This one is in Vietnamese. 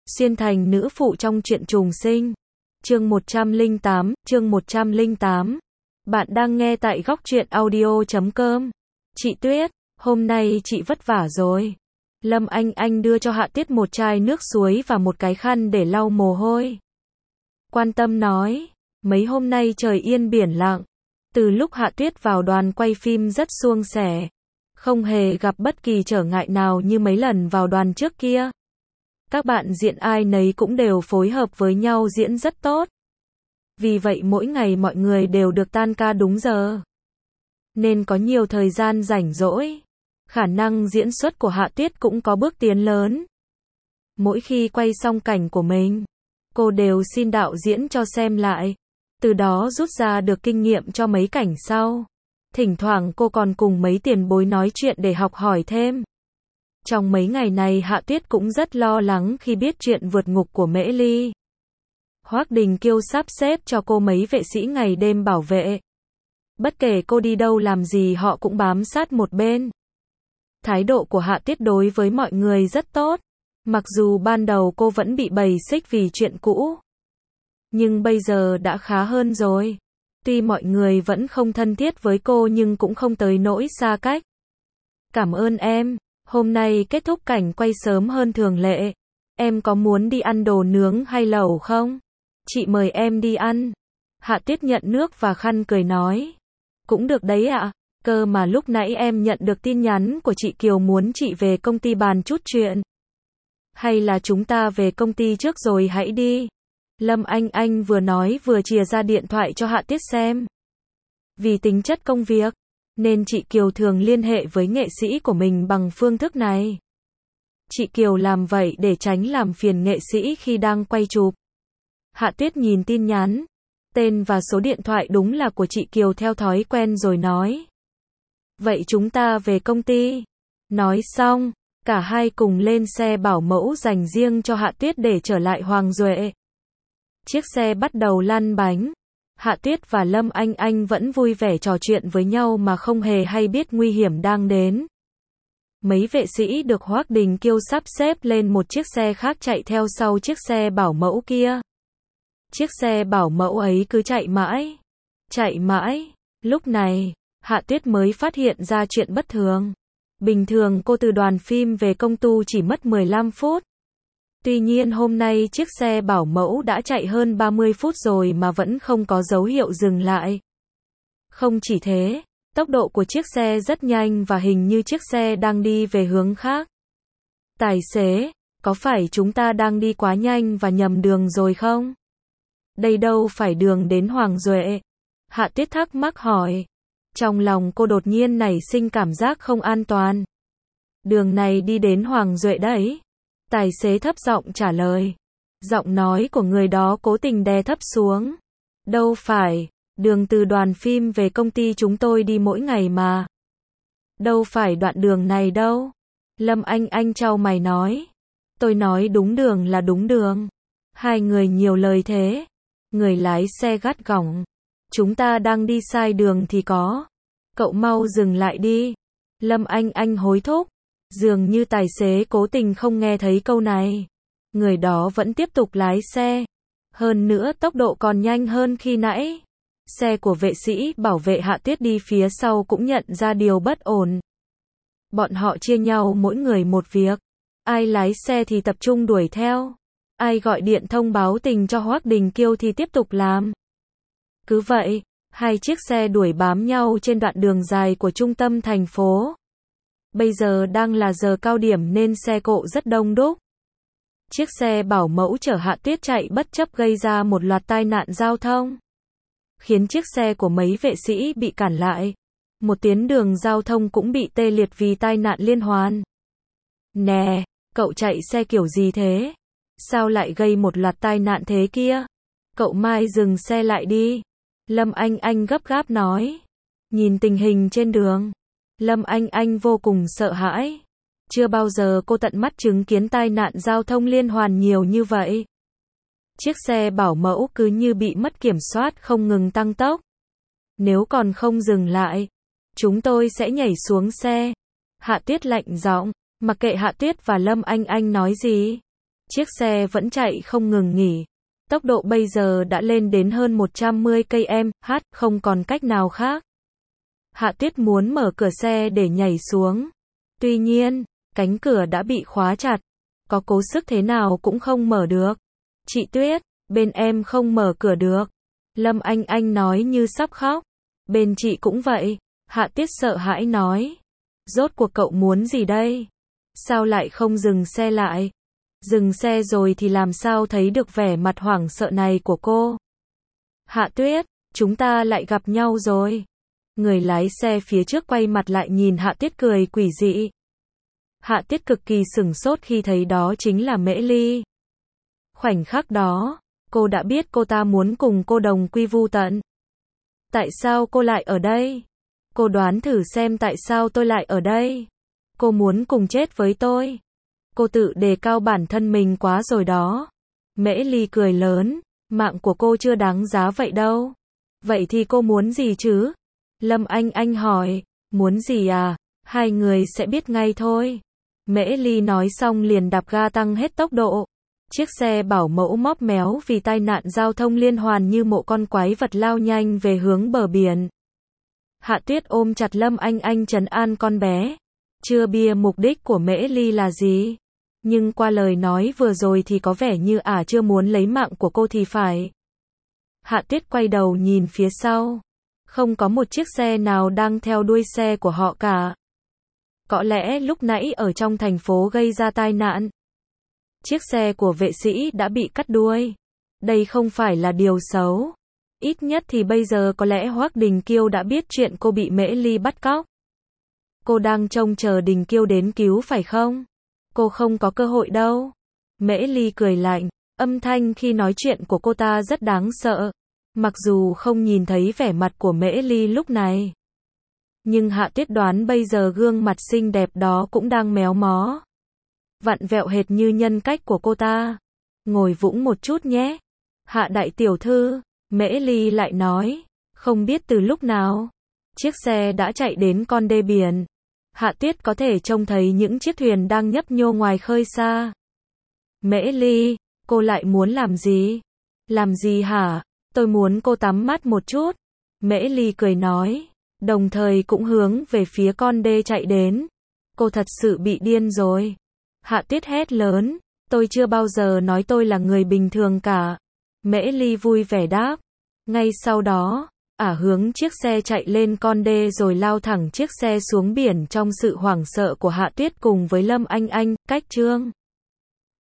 Xuyên thành nữ phụ trong truyện trùng sinh. Chương 108. Bạn đang nghe tại góc truyện audio.com. Chị Tuyết, hôm nay chị vất vả rồi. Lâm Anh Anh đưa cho Hạ Tuyết một chai nước suối và một cái khăn để lau mồ hôi. Quan tâm nói, mấy hôm nay trời yên biển lặng. Từ lúc Hạ Tuyết vào đoàn quay phim rất suôn sẻ. Không hề gặp bất kỳ trở ngại nào như mấy lần vào đoàn trước kia. Các bạn diễn ai nấy cũng đều phối hợp với nhau diễn rất tốt. Vì vậy mỗi ngày mọi người đều được tan ca đúng giờ. Nên có nhiều thời gian rảnh rỗi. Khả năng diễn xuất của Hạ Tuyết cũng có bước tiến lớn. Mỗi khi quay xong cảnh của mình, cô đều xin đạo diễn cho xem lại. Từ đó rút ra được kinh nghiệm cho mấy cảnh sau. Thỉnh thoảng cô còn cùng mấy tiền bối nói chuyện để học hỏi thêm. Trong mấy ngày này Hạ Tuyết cũng rất lo lắng khi biết chuyện vượt ngục của Mễ Ly. Hoắc Đình Kiêu sắp xếp cho cô mấy vệ sĩ ngày đêm bảo vệ. Bất kể cô đi đâu làm gì họ cũng bám sát một bên. Thái độ của Hạ Tuyết đối với mọi người rất tốt. Mặc dù ban đầu cô vẫn bị bầy xích vì chuyện cũ. Nhưng bây giờ đã khá hơn rồi. Tuy mọi người vẫn không thân thiết với cô nhưng cũng không tới nỗi xa cách. Cảm ơn em. Hôm nay kết thúc cảnh quay sớm hơn thường lệ. Em có muốn đi ăn đồ nướng hay lẩu không? Chị mời em đi ăn. Hạ Tuyết nhận nước và khăn cười nói. Cũng được đấy ạ. Cơ mà lúc nãy em nhận được tin nhắn của chị Kiều muốn chị về công ty bàn chút chuyện. Hay là chúng ta về công ty trước rồi hãy đi. Lâm Anh Anh vừa nói vừa chìa ra điện thoại cho Hạ Tuyết xem. Vì tính chất công việc, nên chị Kiều thường liên hệ với nghệ sĩ của mình bằng phương thức này. Chị Kiều làm vậy để tránh làm phiền nghệ sĩ khi đang quay chụp. Hạ Tuyết nhìn tin nhắn, tên và số điện thoại đúng là của chị Kiều theo thói quen rồi nói. Vậy chúng ta về công ty. Nói xong, cả hai cùng lên xe bảo mẫu dành riêng cho Hạ Tuyết để trở lại Hoàng Duệ. Chiếc xe bắt đầu lăn bánh. Hạ Tuyết và Lâm Anh Anh vẫn vui vẻ trò chuyện với nhau mà không hề hay biết nguy hiểm đang đến. Mấy vệ sĩ được Hoắc Đình Kiêu sắp xếp lên một chiếc xe khác chạy theo sau chiếc xe bảo mẫu kia. Chiếc xe bảo mẫu ấy cứ chạy mãi. Chạy mãi. Lúc này, Hạ Tuyết mới phát hiện ra chuyện bất thường. Bình thường cô từ đoàn phim về công tu chỉ mất 15 phút. Tuy nhiên hôm nay chiếc xe bảo mẫu đã chạy hơn 30 phút rồi mà vẫn không có dấu hiệu dừng lại. Không chỉ thế, tốc độ của chiếc xe rất nhanh và hình như chiếc xe đang đi về hướng khác. Tài xế, có phải chúng ta đang đi quá nhanh và nhầm đường rồi không? Đây đâu phải đường đến Hoàng Duệ. Hạ Tuyết thắc mắc hỏi. Trong lòng cô đột nhiên nảy sinh cảm giác không an toàn. Đường này đi đến Hoàng Duệ đấy. Tài xế thấp giọng trả lời. Giọng nói của người đó cố tình đè thấp xuống. Đâu phải, đường từ đoàn phim về công ty chúng tôi đi mỗi ngày mà. Đâu phải đoạn đường này đâu. Lâm Anh Anh chau mày nói. Tôi nói đúng đường là đúng đường. Hai người nhiều lời thế. Người lái xe gắt gỏng. Chúng ta đang đi sai đường thì có. Cậu mau dừng lại đi. Lâm Anh Anh hối thúc. Dường như tài xế cố tình không nghe thấy câu này. Người đó vẫn tiếp tục lái xe. Hơn nữa tốc độ còn nhanh hơn khi nãy. Xe của vệ sĩ bảo vệ Hạ Tuyết đi phía sau cũng nhận ra điều bất ổn. Bọn họ chia nhau mỗi người một việc. Ai lái xe thì tập trung đuổi theo. Ai gọi điện thông báo tình cho Hoắc Đình Kiêu thì tiếp tục làm. Cứ vậy, hai chiếc xe đuổi bám nhau trên đoạn đường dài của trung tâm thành phố. Bây giờ đang là giờ cao điểm nên xe cộ rất đông đúc. Chiếc xe bảo mẫu chở Hạ Tuyết chạy bất chấp gây ra một loạt tai nạn giao thông. Khiến chiếc xe của mấy vệ sĩ bị cản lại. Một tuyến đường giao thông cũng bị tê liệt vì tai nạn liên hoàn. Nè, cậu chạy xe kiểu gì thế? Sao lại gây một loạt tai nạn thế kia? Cậu mai dừng xe lại đi. Lâm Anh Anh gấp gáp nói. Nhìn tình hình trên đường. Lâm Anh Anh vô cùng sợ hãi. Chưa bao giờ cô tận mắt chứng kiến tai nạn giao thông liên hoàn nhiều như vậy. Chiếc xe bảo mẫu cứ như bị mất kiểm soát không ngừng tăng tốc. Nếu còn không dừng lại, chúng tôi sẽ nhảy xuống xe. Hạ Tuyết lạnh giọng, mặc kệ Hạ Tuyết và Lâm Anh Anh nói gì. Chiếc xe vẫn chạy không ngừng nghỉ. Tốc độ bây giờ đã lên đến hơn 110 km/h, không còn cách nào khác. Hạ Tuyết muốn mở cửa xe để nhảy xuống. Tuy nhiên, cánh cửa đã bị khóa chặt. Có cố sức thế nào cũng không mở được. Chị Tuyết, bên em không mở cửa được. Lâm Anh Anh nói như sắp khóc. Bên chị cũng vậy. Hạ Tuyết sợ hãi nói. Rốt cuộc cậu muốn gì đây? Sao lại không dừng xe lại? Dừng xe rồi thì làm sao thấy được vẻ mặt hoảng sợ này của cô? Hạ Tuyết, chúng ta lại gặp nhau rồi. Người lái xe phía trước quay mặt lại nhìn Hạ Tuyết cười quỷ dị. Hạ Tuyết cực kỳ sửng sốt khi thấy đó chính là Mễ Ly. Khoảnh khắc đó, cô đã biết cô ta muốn cùng cô đồng quy vu tận. Tại sao cô lại ở đây? Cô đoán thử xem tại sao tôi lại ở đây. Cô muốn cùng chết với tôi. Cô tự đề cao bản thân mình quá rồi đó. Mễ Ly cười lớn, mạng của cô chưa đáng giá vậy đâu. Vậy thì cô muốn gì chứ? Lâm Anh Anh hỏi, muốn gì à? Hai người sẽ biết ngay thôi. Mễ Ly nói xong liền đạp ga tăng hết tốc độ. Chiếc xe bảo mẫu móp méo vì tai nạn giao thông liên hoàn như một con quái vật lao nhanh về hướng bờ biển. Hạ Tuyết ôm chặt Lâm Anh Anh trấn an con bé. Chưa bia mục đích của Mễ Ly là gì? Nhưng qua lời nói vừa rồi thì có vẻ như chưa muốn lấy mạng của cô thì phải. Hạ Tuyết quay đầu nhìn phía sau. Không có một chiếc xe nào đang theo đuôi xe của họ cả. Có lẽ lúc nãy ở trong thành phố gây ra tai nạn. Chiếc xe của vệ sĩ đã bị cắt đuôi. Đây không phải là điều xấu. Ít nhất thì bây giờ có lẽ Hoắc Đình Kiêu đã biết chuyện cô bị Mễ Ly bắt cóc. Cô đang trông chờ Đình Kiêu đến cứu phải không? Cô không có cơ hội đâu. Mễ Ly cười lạnh. Âm thanh khi nói chuyện của cô ta rất đáng sợ. Mặc dù không nhìn thấy vẻ mặt của Mễ Ly lúc này. Nhưng Hạ Tuyết đoán bây giờ gương mặt xinh đẹp đó cũng đang méo mó. Vặn vẹo hệt như nhân cách của cô ta. Ngồi vũng một chút nhé. Hạ đại tiểu thư, Mễ Ly lại nói. Không biết từ lúc nào, chiếc xe đã chạy đến con đê biển. Hạ Tuyết có thể trông thấy những chiếc thuyền đang nhấp nhô ngoài khơi xa. Mễ Ly, cô lại muốn làm gì? Làm gì hả? Tôi muốn cô tắm mát một chút. Mễ Ly cười nói, đồng thời cũng hướng về phía con đê chạy đến. Cô thật sự bị điên rồi. Hạ Tuyết hét lớn, tôi chưa bao giờ nói tôi là người bình thường cả. Mễ Ly vui vẻ đáp. Ngay sau đó, hướng chiếc xe chạy lên con đê rồi lao thẳng chiếc xe xuống biển trong sự hoảng sợ của Hạ Tuyết cùng với Lâm Anh Anh. Cách chương